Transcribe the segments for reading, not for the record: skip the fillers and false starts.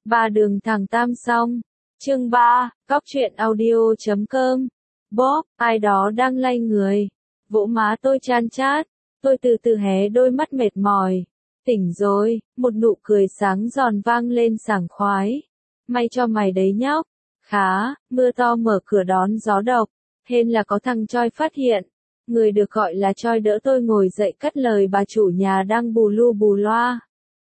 Ba đường thẳng tam song. Chương 3, Cóc truyện audio.com. Bob, ai đó đang lay người. Vỗ má tôi chan chát. Tôi từ từ hé đôi mắt mệt mỏi. Tỉnh rồi, một nụ cười sáng giòn vang lên sảng khoái. May cho mày đấy nhóc. Khá, mưa to mở cửa đón gió độc. Hên là có thằng Choi phát hiện. Người được gọi là Choi đỡ tôi ngồi dậy cất lời bà chủ nhà đang bù lu bù loa.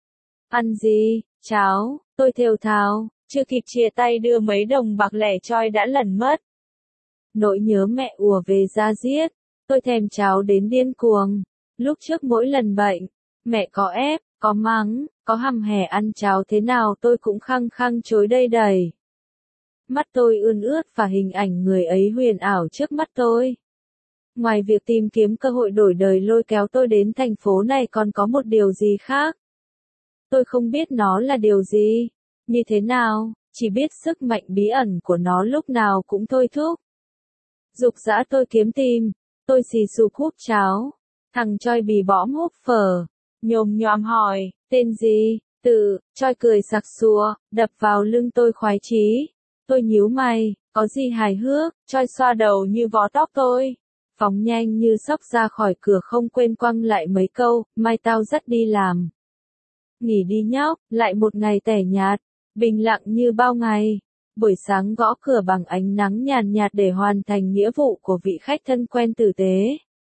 Ăn gì? Cháo, tôi thều thào, chưa kịp chia tay đưa mấy đồng bạc lẻ Choi đã lẩn mất. Nỗi nhớ mẹ ùa về da diết, tôi thèm cháo đến điên cuồng. Lúc trước mỗi lần bệnh, mẹ có ép, có mắng, có hăm hè ăn cháo thế nào tôi cũng khăng khăng chối đây đầy. Mắt tôi ươn ướt và hình ảnh người ấy huyền ảo trước mắt tôi. Ngoài việc tìm kiếm cơ hội đổi đời lôi kéo tôi đến thành phố này còn có một điều gì khác. Tôi không biết nó là điều gì, như thế nào, chỉ biết sức mạnh bí ẩn của nó lúc nào cũng thôi thúc. Dục dã tôi kiếm tìm, tôi xì xụp húp cháo. Thằng Choi bì bõm húp phở, nhồm nhoàm hỏi, tên gì? Choi cười sặc sụa, đập vào lưng tôi khoái chí. Tôi nhíu mày, có gì hài hước? Choi xoa đầu như vó tóc tôi. Phóng nhanh như sóc ra khỏi cửa không quên quăng lại mấy câu, mai tao dắt đi làm. Nghỉ đi nhóc, lại một ngày tẻ nhạt, bình lặng như bao ngày. Buổi sáng gõ cửa bằng ánh nắng nhàn nhạt để hoàn thành nghĩa vụ của vị khách thân quen tử tế.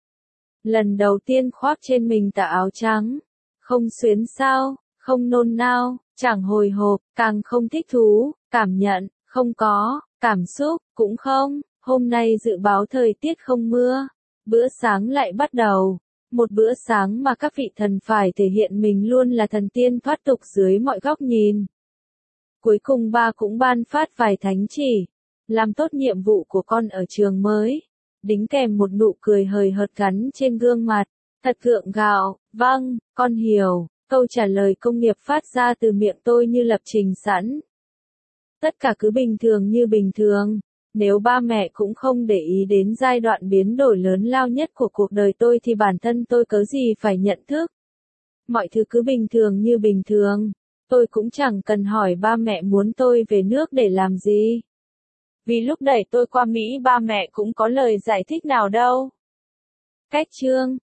Lần đầu tiên khoác trên mình tà áo trắng. Không xuyến xao, không nôn nao, chẳng hồi hộp, càng không thích thú, cảm nhận, không có, cảm xúc, cũng không. Hôm nay dự báo thời tiết không mưa. Bữa sáng lại bắt đầu. Một bữa sáng mà các vị thần phải thể hiện mình luôn là thần tiên thoát tục dưới mọi góc nhìn. Cuối cùng ba cũng ban phát vài thánh chỉ. Làm tốt nhiệm vụ của con ở trường mới. Đính kèm một nụ cười hời hợt gắn trên gương mặt. Thật gượng gạo, vâng, con hiểu. Câu trả lời công nghiệp phát ra từ miệng tôi như lập trình sẵn. Tất cả cứ bình thường như bình thường. Nếu ba mẹ cũng không để ý đến giai đoạn biến đổi lớn lao nhất của cuộc đời tôi thì bản thân tôi cớ gì phải nhận thức. Mọi thứ cứ bình thường như bình thường. Tôi cũng chẳng cần hỏi ba mẹ muốn tôi về nước để làm gì. Vì lúc đẩy tôi qua Mỹ ba mẹ cũng có lời giải thích nào đâu. Cách chương